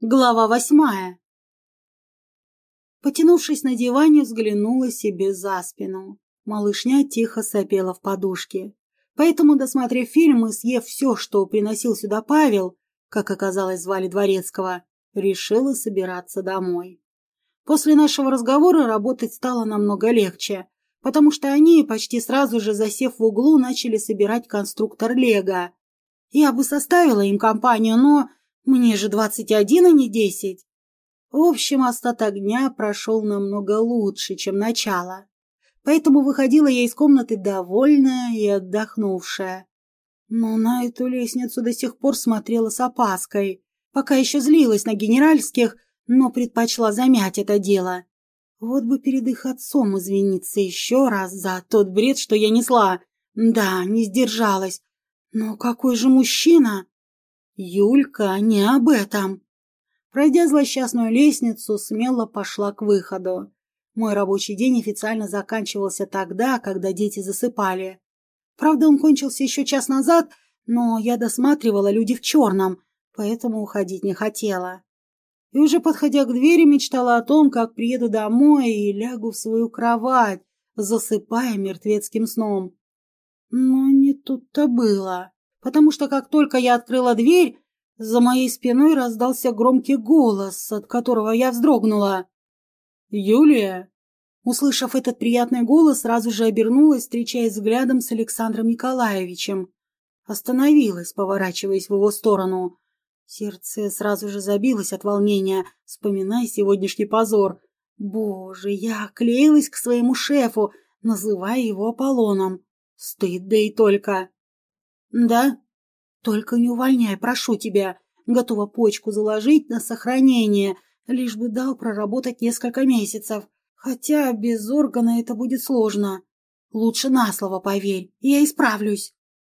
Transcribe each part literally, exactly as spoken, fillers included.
Глава восьмая. Потянувшись на диване, взглянула себе за спину. Малышня тихо сопела в подушке. Поэтому, досмотрев фильм и съев все, что приносил сюда Павел, как оказалось, звали Дворецкого, решила собираться домой. После нашего разговора работать стало намного легче, потому что они, почти сразу же засев в углу, начали собирать конструктор Лего. Я бы составила им компанию, но мне же двадцать один, а не десять. В общем, остаток дня прошел намного лучше, чем начало. Поэтому выходила я из комнаты довольная и отдохнувшая. Но на эту лестницу до сих пор смотрела с опаской, пока еще злилась на генеральских, но предпочла замять это дело. Вот бы перед их отцом извиниться еще раз за тот бред, что я несла. Да, не сдержалась. Но какой же мужчина? Юлька не об этом. Пройдя злосчастную лестницу, смело пошла к выходу. Мой рабочий день официально заканчивался тогда, когда дети засыпали. Правда, он кончился еще час назад, но я досматривала «Люди в черном», поэтому уходить не хотела. И уже подходя к двери, мечтала о том, как приеду домой и лягу в свою кровать, засыпая мертвецким сном. Но не тут-то было. Потому что как только я открыла дверь, за моей спиной раздался громкий голос, от которого я вздрогнула. «Юлия!» Услышав этот приятный голос, сразу же обернулась, встречаясь взглядом с Александром Николаевичем. Остановилась, поворачиваясь в его сторону. Сердце сразу же забилось от волнения, вспоминая сегодняшний позор. Боже, я клеилась к своему шефу, называя его Аполлоном. Стыд, да и только. «Да? Только не увольняй, прошу тебя. Готова почку заложить на сохранение, лишь бы дал проработать несколько месяцев. Хотя без органа это будет сложно. Лучше на слово поверь, я исправлюсь».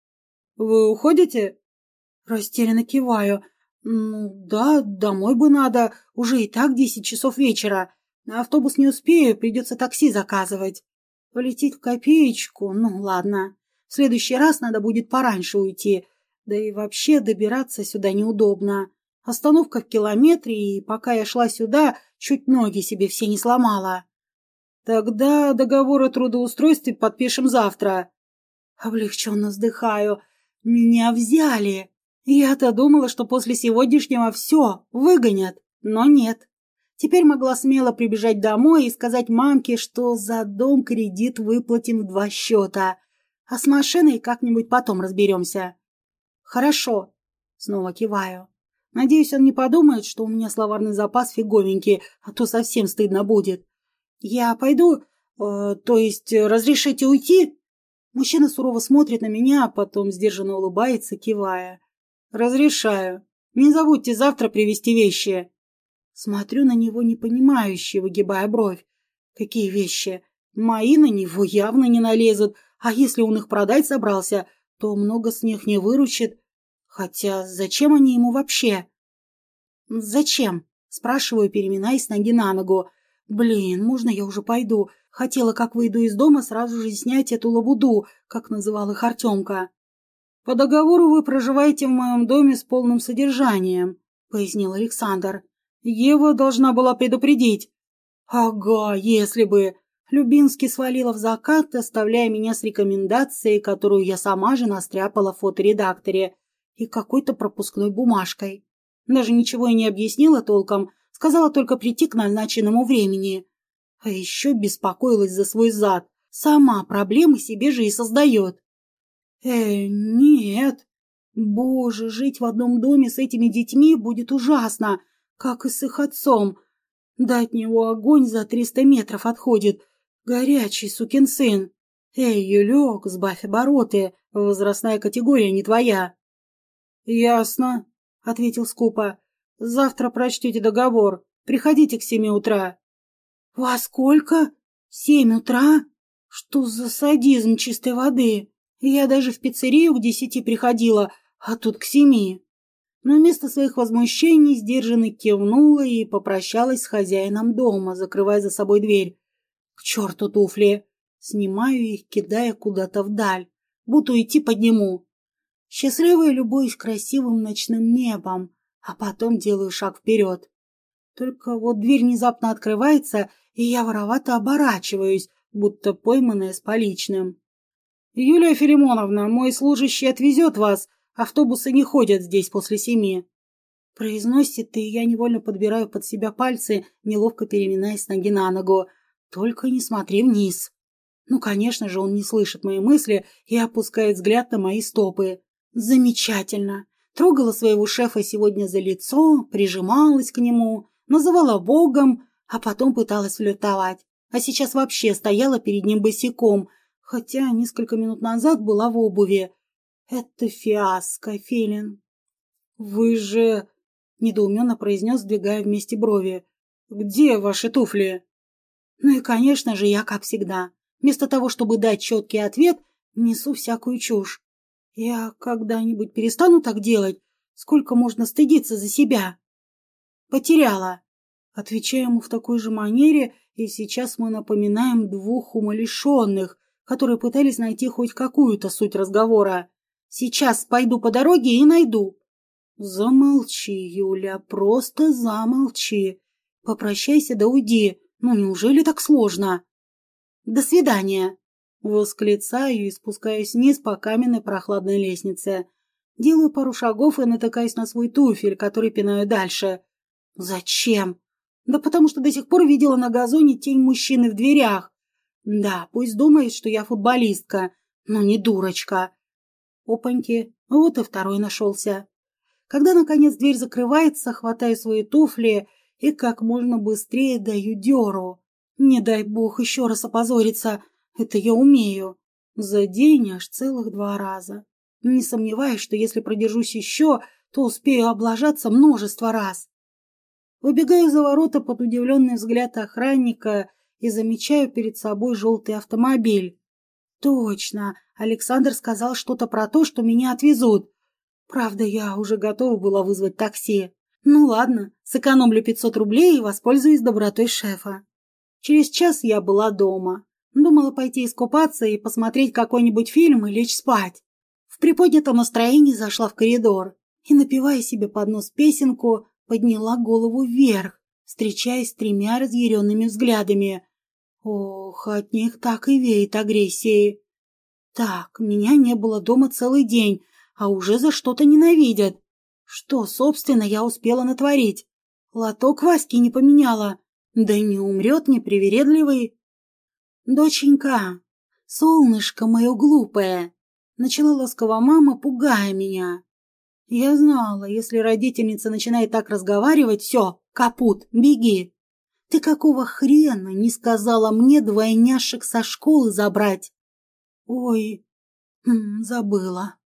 «Вы уходите?» Растерянно киваю. «Ну, да, домой бы надо, уже и так десять часов вечера. На автобус не успею, придется такси заказывать. Полететь в копеечку, ну ладно. В следующий раз надо будет пораньше уйти. Да и вообще добираться сюда неудобно. Остановка в километре, и пока я шла сюда, чуть ноги себе все не сломала». «Тогда договор о трудоустройстве подпишем завтра». Облегченно вздыхаю. Меня взяли. Я-то думала, что после сегодняшнего все, выгонят. Но нет. Теперь могла смело прибежать домой и сказать мамке, что за дом кредит выплатим в два счета. А с машиной как-нибудь потом разберемся. «Хорошо», — снова киваю. Надеюсь, он не подумает, что у меня словарный запас фиговенький, а то совсем стыдно будет. «Я пойду, э, то есть разрешите уйти?» Мужчина сурово смотрит на меня, а потом сдержанно улыбается, кивая. «Разрешаю. Не забудьте завтра привезти вещи». Смотрю на него непонимающе, выгибая бровь. «Какие вещи? Мои на него явно не налезут, а если он их продать собрался, то много с них не выручит. Хотя зачем они ему вообще?» «Зачем?» – спрашиваю, переминаясь с ноги на ногу. «Блин, можно я уже пойду? Хотела, как выйду из дома, сразу же снять эту лабуду, как называл их Артемка». «По договору вы проживаете в моем доме с полным содержанием», — пояснил Александр. «Ева должна была предупредить». «Ага, если бы». Любинский свалила в закат, оставляя меня с рекомендацией, которую я сама же настряпала в фоторедакторе, и какой-то пропускной бумажкой. Даже ничего и не объяснила толком, сказала только прийти к назначенному времени. А еще беспокоилась за свой зад. Сама проблемы себе же и создает. Э, нет. Боже, жить в одном доме с этими детьми будет ужасно, как и с их отцом. Да от него огонь за триста метров отходит. Горячий сукин сын. Эй, Юлек, сбавь обороты, возрастная категория не твоя. Ясно, ответил скупо. Завтра прочтете договор. Приходите к семи утра. Во сколько? Семь утра? Что за садизм чистой воды? Я даже в пиццерию к десяти приходила, а тут к семи. Но вместо своих возмущений сдержанно кивнула и попрощалась с хозяином дома, закрывая за собой дверь. К черту туфли! Снимаю их, кидая куда-то вдаль. Буду идти подниму. Счастливая любуюсь красивым ночным небом, а потом делаю шаг вперед. Только вот дверь внезапно открывается, и я воровато оборачиваюсь, будто пойманная с поличным. «Юлия Филимоновна, мой служащий отвезет вас. Автобусы не ходят здесь после семи». Произносит, и я невольно подбираю под себя пальцы, неловко переминаясь с ноги на ногу. «Только не смотри вниз». Ну, конечно же, он не слышит мои мысли и опускает взгляд на мои стопы. Замечательно. Трогала своего шефа сегодня за лицо, прижималась к нему, называла богом, а потом пыталась флиртовать. А сейчас вообще стояла перед ним босиком, хотя несколько минут назад была в обуви. Это фиаско, Филин. «Вы же...» — недоуменно произнес, сдвигая вместе брови. «Где ваши туфли?» Ну и, конечно же, я, как всегда, вместо того, чтобы дать четкий ответ, несу всякую чушь. Я когда-нибудь перестану так делать? Сколько можно стыдиться за себя? Потеряла. Отвечаю ему в такой же манере, и сейчас мы напоминаем двух умалишенных, которые пытались найти хоть какую-то суть разговора. Сейчас пойду по дороге и найду. Замолчи, Юля, просто замолчи. Попрощайся да уйди. Ну, неужели так сложно? До свидания. Восклицаю и спускаюсь вниз по каменной прохладной лестнице. Делаю пару шагов и натыкаюсь на свой туфель, который пинаю дальше. Зачем? Да потому что до сих пор видела на газоне тень мужчины в дверях. Да, пусть думает, что я футболистка, но не дурочка. Опаньки, вот и второй нашелся. Когда, наконец, дверь закрывается, хватаю свои туфли и как можно быстрее даю дёру. Не дай бог еще раз опозориться, это я умею. За день аж целых два раза. Не сомневаюсь, что если продержусь еще, то успею облажаться множество раз. Выбегаю за ворота под удивленный взгляд охранника и замечаю перед собой желтый автомобиль. Точно, Александр сказал что-то про то, что меня отвезут. Правда, я уже готова была вызвать такси. Ну ладно, сэкономлю пятьсот рублей и воспользуюсь добротой шефа. Через час я была дома. Думала пойти искупаться и посмотреть какой-нибудь фильм и лечь спать. В приподнятом настроении зашла в коридор и, напевая себе под нос песенку, подняла голову вверх, встречаясь с тремя разъяренными взглядами. Ох, от них так и веет агрессией. Так, меня не было дома целый день, а уже за что-то ненавидят. Что, собственно, я успела натворить? Лоток Васьки не поменяла. Да не умрет непривередливый. «Доченька, солнышко мое глупое!» Начала ласково мама, пугая меня. Я знала, если родительница начинает так разговаривать, все, капут, беги. Ты какого хрена не сказала мне двойняшек со школы забрать? Ой, забыла.